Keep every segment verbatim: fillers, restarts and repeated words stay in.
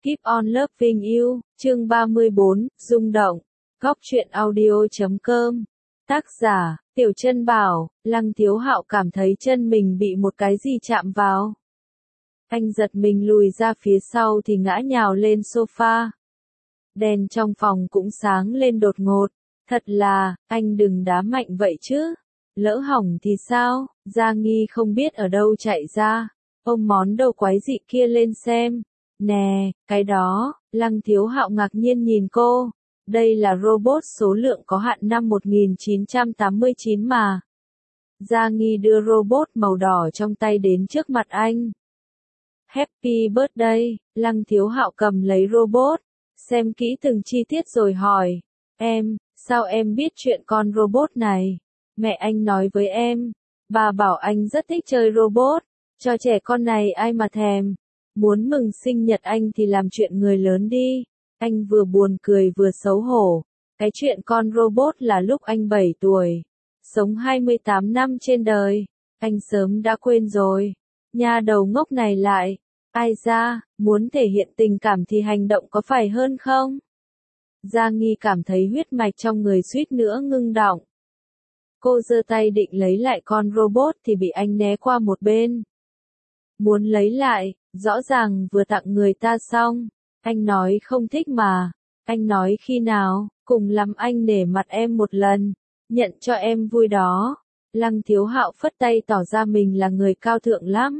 Keep on loving you, chương ba mươi bốn, rung động. Góc truyện audio chấm com. Tác giả, Tiểu Chân Bảo. Lăng Thiếu Hạo cảm thấy chân mình bị một cái gì chạm vào. Anh giật mình lùi ra phía sau thì ngã nhào lên sofa. Đèn trong phòng cũng sáng lên đột ngột. Thật là, anh đừng đá mạnh vậy chứ. Lỡ hỏng thì sao? Gia Nghi không biết ở đâu chạy ra. Ôm món đồ quái dị kia lên xem. Nè, cái đó. Lăng Thiếu Hạo ngạc nhiên nhìn cô. Đây là robot số lượng có hạn năm một nghìn chín trăm tám mươi chín mà. Gia Nghi đưa robot màu đỏ trong tay đến trước mặt anh. Happy birthday. Lăng Thiếu Hạo cầm lấy robot, xem kỹ từng chi tiết rồi hỏi. Em, sao em biết chuyện con robot này? Mẹ anh nói với em. Bà bảo anh rất thích chơi robot. Cho trẻ con này ai mà thèm. Muốn mừng sinh nhật anh thì làm chuyện người lớn đi. Anh vừa buồn cười vừa xấu hổ. Cái chuyện con robot là lúc anh bảy tuổi. Sống hai mươi tám năm trên đời. Anh sớm đã quên rồi. Nha đầu ngốc này lại. Ai ra, muốn thể hiện tình cảm thì hành động có phải hơn không? Gia Nghi cảm thấy huyết mạch trong người suýt nữa ngưng đọng. Cô giơ tay định lấy lại con robot thì bị anh né qua một bên. Muốn lấy lại, rõ ràng vừa tặng người ta xong. Anh nói không thích mà. Anh nói khi nào, cùng lắm anh nể mặt em một lần. Nhận cho em vui đó. Lăng Thiếu Hạo phất tay tỏ ra mình là người cao thượng lắm.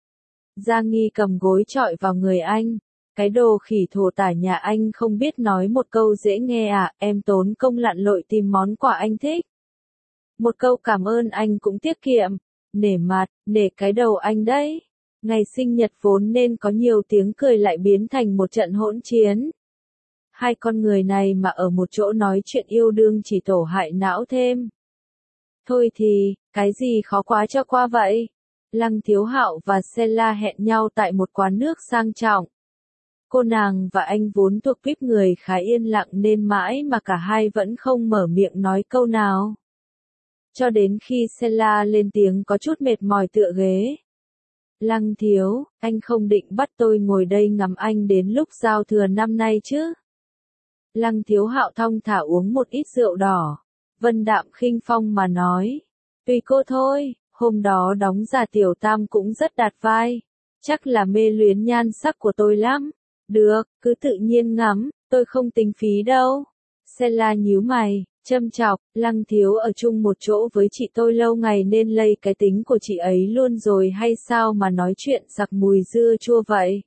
Gia Nghi cầm gối chọi vào người anh. Cái đồ khỉ thổ tả nhà anh không biết nói một câu dễ nghe à, em tốn công lặn lội tìm món quà anh thích. Một câu cảm ơn anh cũng tiết kiệm. Nể mặt, nể cái đầu anh đấy. Ngày sinh nhật vốn nên có nhiều tiếng cười lại biến thành một trận hỗn chiến. Hai con người này mà ở một chỗ nói chuyện yêu đương chỉ tổ hại não thêm. Thôi thì, cái gì khó quá cho qua vậy? Lăng Thiếu Hạo và Sela hẹn nhau tại một quán nước sang trọng. Cô nàng và anh vốn thuộc tuýp người khá yên lặng nên mãi mà cả hai vẫn không mở miệng nói câu nào. Cho đến khi Sela lên tiếng có chút mệt mỏi tựa ghế. Lăng Thiếu, anh không định bắt tôi ngồi đây ngắm anh đến lúc giao thừa năm nay chứ? Lăng Thiếu Hạo thong thả uống một ít rượu đỏ. Vân đạm khinh phong mà nói. Tùy cô thôi, hôm đó đóng giả tiểu tam cũng rất đạt vai. Chắc là mê luyến nhan sắc của tôi lắm. Được, cứ tự nhiên ngắm, tôi không tính phí đâu. Sela nhíu mày, châm chọc, Lăng Thiếu ở chung một chỗ với chị tôi lâu ngày nên lây cái tính của chị ấy luôn rồi hay sao mà nói chuyện sặc mùi dưa chua vậy?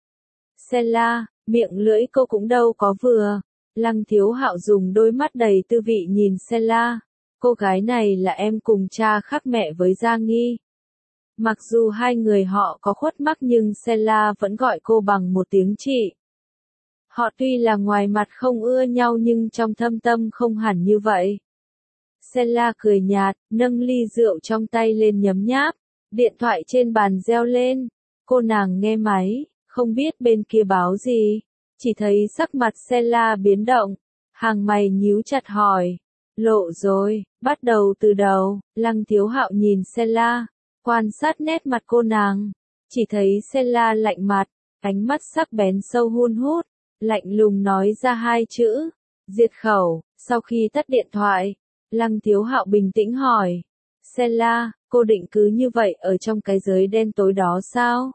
Sela, miệng lưỡi cô cũng đâu có vừa. Lăng Thiếu Hạo dùng đôi mắt đầy tư vị nhìn Sela. Cô gái này là em cùng cha khác mẹ với Gia Nghi. Mặc dù hai người họ có khuất mắc nhưng Sela vẫn gọi cô bằng một tiếng chị. Họ tuy là ngoài mặt không ưa nhau nhưng trong thâm tâm không hẳn như vậy. Sela cười nhạt, nâng ly rượu trong tay lên nhấm nháp. Điện thoại trên bàn reo lên. Cô nàng nghe máy, không biết bên kia báo gì. Chỉ thấy sắc mặt Sela biến động. Hàng mày nhíu chặt hỏi. Lộ rồi, bắt đầu từ đầu. Lăng Thiếu Hạo nhìn Sela, quan sát nét mặt cô nàng. Chỉ thấy Sela lạnh mặt, ánh mắt sắc bén sâu hun hút. Lạnh lùng nói ra hai chữ. Diệt khẩu. Sau khi tắt điện thoại, Lăng Thiếu Hạo bình tĩnh hỏi. Sela, cô định cứ như vậy ở trong cái giới đen tối đó sao?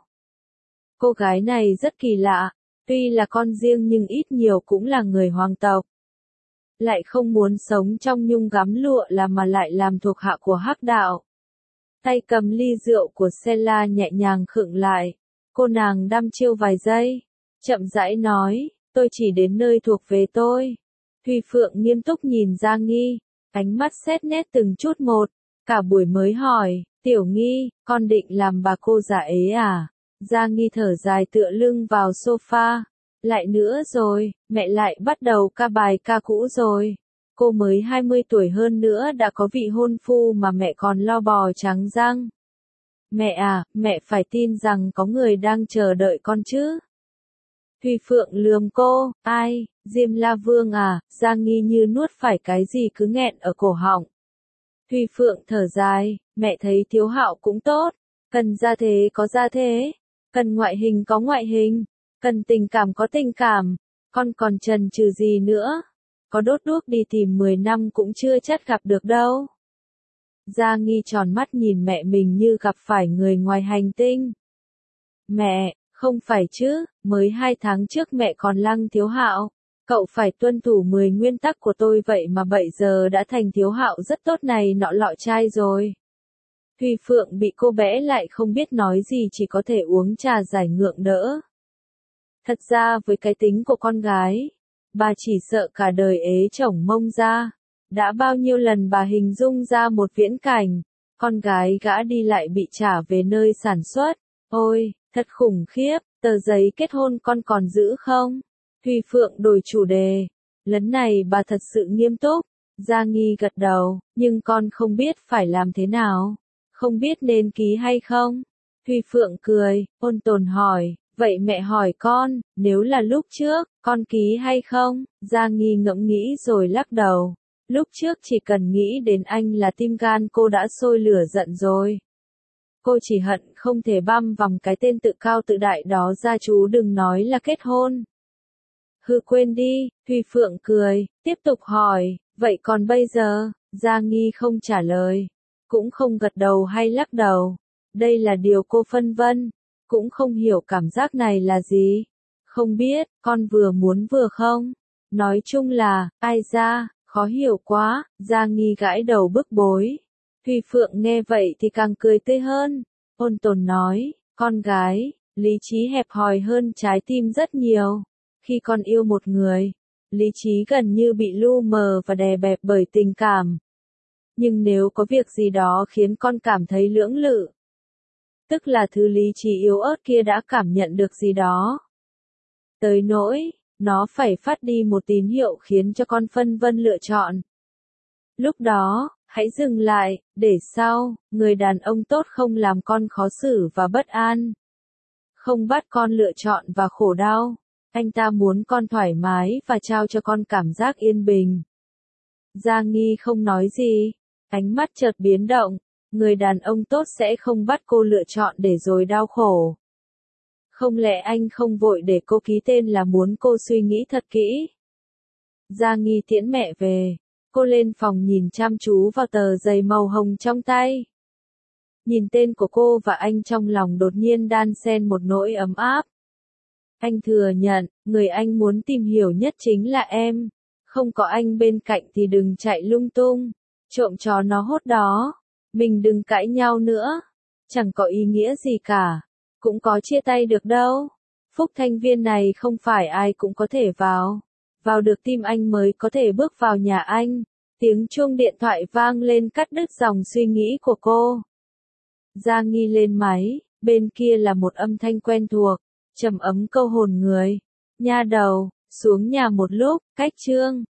Cô gái này rất kỳ lạ. Tuy là con riêng nhưng ít nhiều cũng là người hoàng tộc. Lại không muốn sống trong nhung gắm lụa là mà lại làm thuộc hạ của Hắc Đạo. Tay cầm ly rượu của Sela nhẹ nhàng khựng lại. Cô nàng đăm chiêu vài giây. Chậm rãi nói, tôi chỉ đến nơi thuộc về tôi. Thùy Phượng nghiêm túc nhìn Gia Nghi, ánh mắt xét nét từng chút một. Cả buổi mới hỏi, Tiểu Nghi, con định làm bà cô già ế à? Gia Nghi thở dài tựa lưng vào sofa. Lại nữa rồi, mẹ lại bắt đầu ca bài ca cũ rồi. Cô mới hai mươi tuổi hơn nữa đã có vị hôn phu mà mẹ còn lo bò trắng răng. Mẹ à, mẹ phải tin rằng có người đang chờ đợi con chứ. Thùy Phượng lườm cô, ai, Diêm La Vương à? Gia Nghi như nuốt phải cái gì cứ nghẹn ở cổ họng. Thùy Phượng thở dài, mẹ thấy Thiếu Hạo cũng tốt. Cần gia thế có gia thế. Cần ngoại hình có ngoại hình. Cần tình cảm có tình cảm, con còn chần chừ gì nữa, có đốt đuốc đi tìm mười năm cũng chưa chắc gặp được đâu. Gia Nghi tròn mắt nhìn mẹ mình như gặp phải người ngoài hành tinh. Mẹ, không phải chứ, mới hai tháng trước mẹ còn Lăng Thiếu Hạo. Cậu phải tuân thủ mười nguyên tắc của tôi vậy mà bây giờ đã thành Thiếu Hạo rất tốt này nọ lọ chai rồi. Thùy Phượng bị cô bé lại không biết nói gì chỉ có thể uống trà giải ngượng đỡ. Thật ra với cái tính của con gái, bà chỉ sợ cả đời ế chồng mông ra. Đã bao nhiêu lần bà hình dung ra một viễn cảnh, con gái gã đi lại bị trả về nơi sản xuất. Ôi, thật khủng khiếp, tờ giấy kết hôn con còn giữ không? Thùy Phượng đổi chủ đề. Lần này bà thật sự nghiêm túc. Gia Nghi gật đầu, nhưng con không biết phải làm thế nào. Không biết nên ký hay không? Thùy Phượng cười, ôn tồn hỏi, vậy mẹ hỏi con, nếu là lúc trước, con ký hay không? Gia Nghi ngẫm nghĩ rồi lắc đầu. Lúc trước chỉ cần nghĩ đến anh là tim gan cô đã sôi lửa giận rồi. Cô chỉ hận không thể băm vằm cái tên tự cao tự đại đó ra, chú đừng nói là kết hôn. Hừ, quên đi, Thùy Phượng cười, tiếp tục hỏi, vậy còn bây giờ? Gia Nghi không trả lời, cũng không gật đầu hay lắc đầu. Đây là điều cô phân vân, cũng không hiểu cảm giác này là gì. Không biết, con vừa muốn vừa không? Nói chung là, ai ra, khó hiểu quá. Gia Nghi gãi đầu bức bối. Thùy Phượng nghe vậy thì càng cười tươi hơn. Ôn tồn nói, con gái, lý trí hẹp hòi hơn trái tim rất nhiều. Khi con yêu một người, lý trí gần như bị lu mờ và đè bẹp bởi tình cảm. Nhưng nếu có việc gì đó khiến con cảm thấy lưỡng lự, tức là thứ lý trí yếu ớt kia đã cảm nhận được gì đó. Tới nỗi, nó phải phát đi một tín hiệu khiến cho con phân vân lựa chọn. Lúc đó, hãy dừng lại, để sau, người đàn ông tốt không làm con khó xử và bất an. Không bắt con lựa chọn và khổ đau. Anh ta muốn con thoải mái và trao cho con cảm giác yên bình. Gia Nghi không nói gì, ánh mắt chợt biến động, người đàn ông tốt sẽ không bắt cô lựa chọn để rồi đau khổ. Không lẽ anh không vội để cô ký tên là muốn cô suy nghĩ thật kỹ? Gia Nghi tiễn mẹ về, cô lên phòng nhìn chăm chú vào tờ giấy màu hồng trong tay. Nhìn tên của cô và anh trong lòng đột nhiên đan xen một nỗi ấm áp. Anh thừa nhận, người anh muốn tìm hiểu nhất chính là em. Không có anh bên cạnh thì đừng chạy lung tung, trộm chó nó hốt đó. Mình đừng cãi nhau nữa, chẳng có ý nghĩa gì cả, cũng có chia tay được đâu. Phúc Thanh Viên này không phải ai cũng có thể vào, vào được tim anh mới có thể bước vào nhà anh. Tiếng chuông điện thoại vang lên cắt đứt dòng suy nghĩ của cô. Gia Nghi lên máy, bên kia là một âm thanh quen thuộc, trầm ấm câu hồn người. Nha đầu, xuống nhà một lúc, cách Trương.